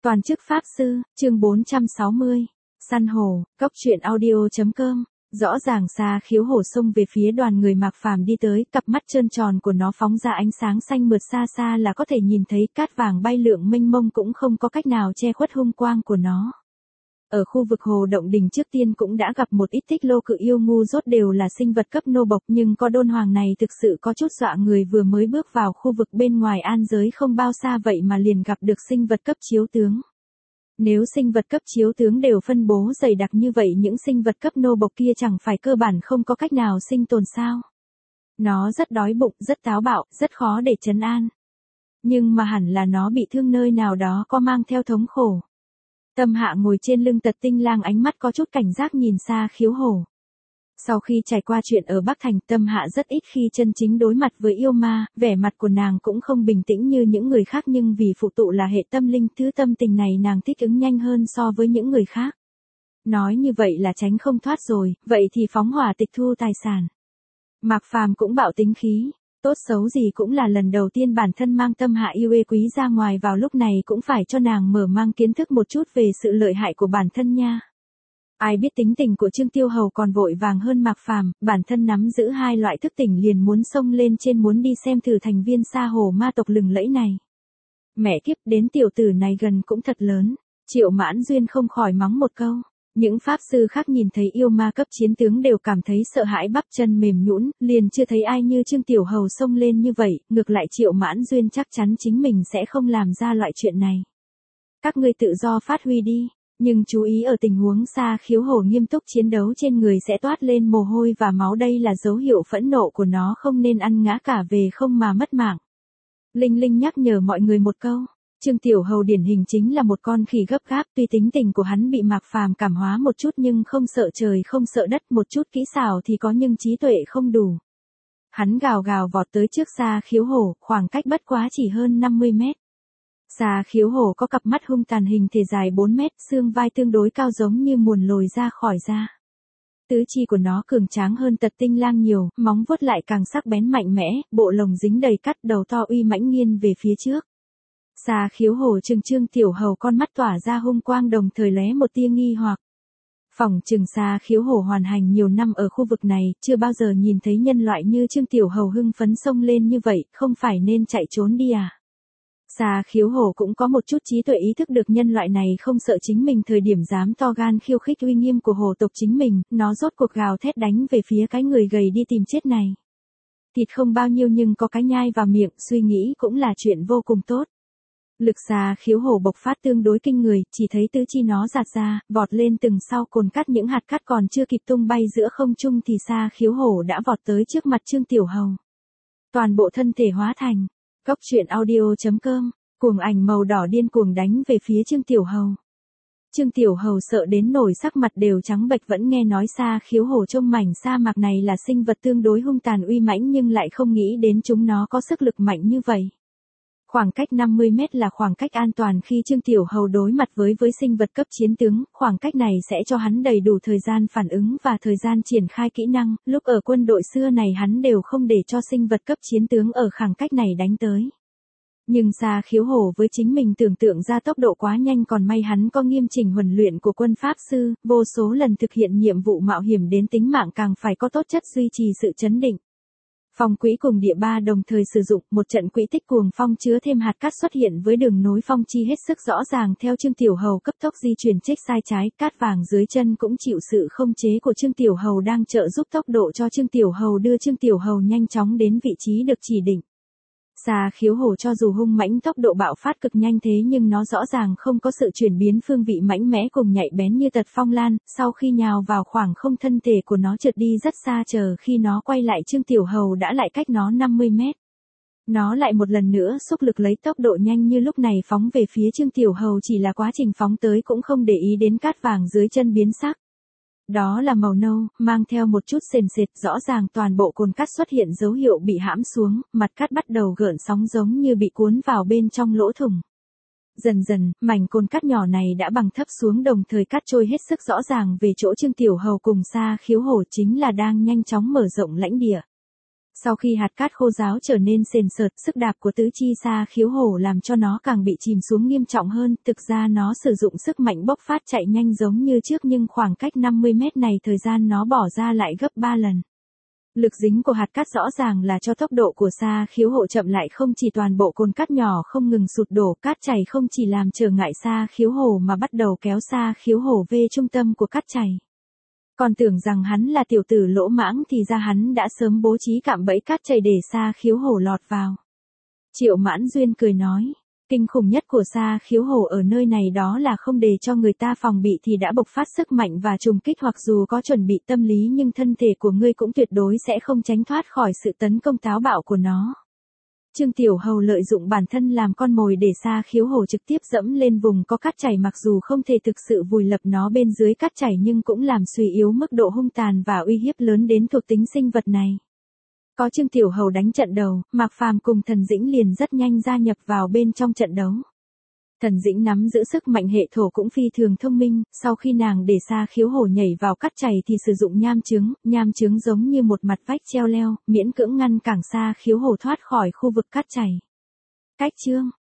Toàn chức Pháp Sư, chương 460. Săn hổ, cốc truyện audio.com. Rõ ràng Xa Khiếu Hổ xông về phía đoàn người Mạc Phàm đi tới, cặp mắt trơn tròn của nó phóng ra ánh sáng xanh mượt, xa xa là có thể nhìn thấy cát vàng bay lượn mênh mông cũng không có cách nào che khuất hung quang của nó. Ở khu vực hồ động đình trước tiên cũng đã gặp một ít tích lô cự yêu ngu dốt, đều là sinh vật cấp nô bộc, nhưng có đôn hoàng này thực sự có chút dọa người, vừa mới bước vào khu vực bên ngoài an giới không bao xa vậy mà liền gặp được sinh vật cấp chiếu tướng. Nếu sinh vật cấp chiếu tướng đều phân bố dày đặc như vậy, những sinh vật cấp nô bộc kia chẳng phải cơ bản không có cách nào sinh tồn sao? Nó rất đói bụng, rất táo bạo, rất khó để trấn an. Nhưng mà hẳn là nó bị thương nơi nào đó, có mang theo thống khổ. Tâm Hạ ngồi trên lưng Tật Tinh Lang, ánh mắt có chút cảnh giác nhìn Xa Khiếu Hổ. Sau khi trải qua chuyện ở Bắc Thành, Tâm Hạ rất ít khi chân chính đối mặt với yêu ma, vẻ mặt của nàng cũng không bình tĩnh như những người khác, nhưng vì phụ tụ là hệ tâm linh, thứ tâm tình này nàng thích ứng nhanh hơn so với những người khác. Nói như vậy là tránh không thoát rồi, vậy thì phóng hỏa tịch thu tài sản. Mạc Phàm cũng bạo tính khí, tốt xấu gì cũng là lần đầu tiên bản thân mang Tâm Hạ yêu quý ra ngoài, vào lúc này cũng phải cho nàng mở mang kiến thức một chút về sự lợi hại của bản thân nha. Ai biết tính tình của Trương Tiêu Hầu còn vội vàng hơn Mạc Phàm, bản thân nắm giữ hai loại thức tỉnh liền muốn xông lên trên, muốn đi xem thử thành viên Sa Hồ ma tộc lừng lẫy này. Mẹ kiếp, đến tiểu tử này gần cũng thật lớn. Triệu Mãn Duyên không khỏi mắng một câu. Những pháp sư khác nhìn thấy yêu ma cấp chiến tướng đều cảm thấy sợ hãi, bắp chân mềm nhũn, liền chưa thấy ai như Trương Tiểu Hầu xông lên như vậy, ngược lại Triệu Mãn Duyên chắc chắn chính mình sẽ không làm ra loại chuyện này. Các ngươi tự do phát huy đi. Nhưng chú ý, ở tình huống Xa Khiếu Hổ nghiêm túc chiến đấu, trên người sẽ toát lên mồ hôi và máu, đây là dấu hiệu phẫn nộ của nó, không nên ăn ngã cả về không mà mất mạng. Linh Linh nhắc nhở mọi người một câu. Trương Tiểu Hầu điển hình chính là một con khỉ gấp gáp, tuy tính tình của hắn bị Mạc Phàm cảm hóa một chút nhưng không sợ trời không sợ đất, một chút kỹ xảo thì có nhưng trí tuệ không đủ. Hắn gào gào vọt tới trước Xa Khiếu Hổ, khoảng cách bất quá chỉ hơn 50 mét. Xa Khiếu Hổ có cặp mắt hung tàn, hình thể dài 4 mét, xương vai tương đối cao giống như muồn lồi ra khỏi da. Tứ chi của nó cường tráng hơn Tật Tinh Lang nhiều, móng vuốt lại càng sắc bén mạnh mẽ, bộ lồng dính đầy cắt, đầu to uy mãnh nghiêng về phía trước. Xa Khiếu Hổ trừng Trương Tiểu Hầu, con mắt tỏa ra hung quang, đồng thời lóe một tia nghi hoặc. Phỏng chừng Xa Khiếu Hổ hoàn hành nhiều năm ở khu vực này, chưa bao giờ nhìn thấy nhân loại như Trương Tiểu Hầu hưng phấn xông lên như vậy, không phải nên chạy trốn đi à? Xa Khiếu Hổ cũng có một chút trí tuệ, ý thức được nhân loại này không sợ chính mình, thời điểm dám to gan khiêu khích uy nghiêm của hổ tộc chính mình, nó rốt cuộc gào thét đánh về phía cái người gầy đi tìm chết này. Thịt không bao nhiêu nhưng có cái nhai vào miệng, suy nghĩ cũng là chuyện vô cùng tốt. Lực Xa Khiếu Hổ bộc phát tương đối kinh người, chỉ thấy tứ chi nó giạt ra, vọt lên từng sau cồn cắt, những hạt cát còn chưa kịp tung bay giữa không trung thì Xa Khiếu Hổ đã vọt tới trước mặt Trương Tiểu Hầu. Toàn bộ thân thể hóa thành cốc truyện audio.com, cuồng ảnh màu đỏ điên cuồng đánh về phía Trương Tiểu Hầu. Trương Tiểu Hầu sợ đến nổi sắc mặt đều trắng bệch, vẫn nghe nói Xa Khiếu Hổ trong mảnh sa mạc này là sinh vật tương đối hung tàn uy mãnh, nhưng lại không nghĩ đến chúng nó có sức lực mạnh như vậy. Khoảng cách 50 mét là khoảng cách an toàn khi Trương Tiểu Hầu đối mặt với sinh vật cấp chiến tướng, khoảng cách này sẽ cho hắn đầy đủ thời gian phản ứng và thời gian triển khai kỹ năng, lúc ở quân đội xưa này hắn đều không để cho sinh vật cấp chiến tướng ở khoảng cách này đánh tới. Nhưng Xa Khiếu Hổ với chính mình tưởng tượng ra tốc độ quá nhanh, còn may hắn có nghiêm chỉnh huấn luyện của quân pháp sư, vô số lần thực hiện nhiệm vụ mạo hiểm đến tính mạng, càng phải có tốt chất duy trì sự chấn định. Phong quỹ cùng địa ba đồng thời sử dụng, một trận quỹ tích cuồng phong chứa thêm hạt cát xuất hiện với đường nối phong chi hết sức rõ ràng, theo Trương Tiểu Hầu cấp tốc di chuyển trích sai trái, cát vàng dưới chân cũng chịu sự không chế của Trương Tiểu Hầu, đang trợ giúp tốc độ cho Trương Tiểu Hầu, đưa Trương Tiểu Hầu nhanh chóng đến vị trí được chỉ định. Xa Khiếu Hổ cho dù hung mãnh, tốc độ bạo phát cực nhanh thế nhưng nó rõ ràng không có sự chuyển biến phương vị mạnh mẽ cùng nhạy bén như Tật Phong Lan, sau khi nhào vào khoảng không thân thể của nó trượt đi rất xa, chờ khi nó quay lại Trương Tiểu Hầu đã lại cách nó 50 mét. Nó lại một lần nữa xúc lực lấy tốc độ nhanh như lúc này phóng về phía Trương Tiểu Hầu, chỉ là quá trình phóng tới cũng không để ý đến cát vàng dưới chân biến sắc. Đó là màu nâu, mang theo một chút sền sệt, rõ ràng toàn bộ cồn cát xuất hiện dấu hiệu bị hãm xuống, mặt cát bắt đầu gợn sóng giống như bị cuốn vào bên trong lỗ thủng. Dần dần, mảnh cồn cát nhỏ này đã bằng thấp xuống, đồng thời cát trôi hết sức rõ ràng về chỗ Trương Tiểu Hầu cùng Xa Khiếu Hổ, chính là đang nhanh chóng mở rộng lãnh địa. Sau khi hạt cát khô ráo trở nên sền sệt, sức đạp của tứ chi sa khiếu hổ làm cho nó càng bị chìm xuống nghiêm trọng hơn, thực ra nó sử dụng sức mạnh bốc phát chạy nhanh giống như trước nhưng khoảng cách 50 mét này thời gian nó bỏ ra lại gấp 3 lần. Lực dính của hạt cát rõ ràng là cho tốc độ của sa khiếu hổ chậm lại, không chỉ toàn bộ cồn cát nhỏ không ngừng sụt đổ, cát chảy không chỉ làm trở ngại sa khiếu hổ mà bắt đầu kéo sa khiếu hổ về trung tâm của cát chảy. Còn tưởng rằng hắn là tiểu tử lỗ mãng thì ra hắn đã sớm bố trí cạm bẫy cát chảy để sa khiếu hổ lọt vào. Triệu Mãn Duyên cười nói, kinh khủng nhất của sa khiếu hổ ở nơi này đó là không để cho người ta phòng bị thì đã bộc phát sức mạnh và trùng kích, hoặc dù có chuẩn bị tâm lý nhưng thân thể của ngươi cũng tuyệt đối sẽ không tránh thoát khỏi sự tấn công táo bạo của nó. Trương Tiểu Hầu lợi dụng bản thân làm con mồi để sa khiếu hổ trực tiếp dẫm lên vùng có cát chảy, mặc dù không thể thực sự vùi lập nó bên dưới cát chảy nhưng cũng làm suy yếu mức độ hung tàn và uy hiếp lớn đến thuộc tính sinh vật này. Có Trương Tiểu Hầu đánh trận đầu, Mạc Phàm cùng Thần Dĩnh liền rất nhanh gia nhập vào bên trong trận đấu. Thần Dĩnh nắm giữ sức mạnh hệ thổ cũng phi thường thông minh, sau khi nàng để sa khiếu hổ nhảy vào cát chảy thì sử dụng nham chướng giống như một mặt vách treo leo, miễn cưỡng ngăn cản sa khiếu hổ thoát khỏi khu vực cát chảy. Cách chương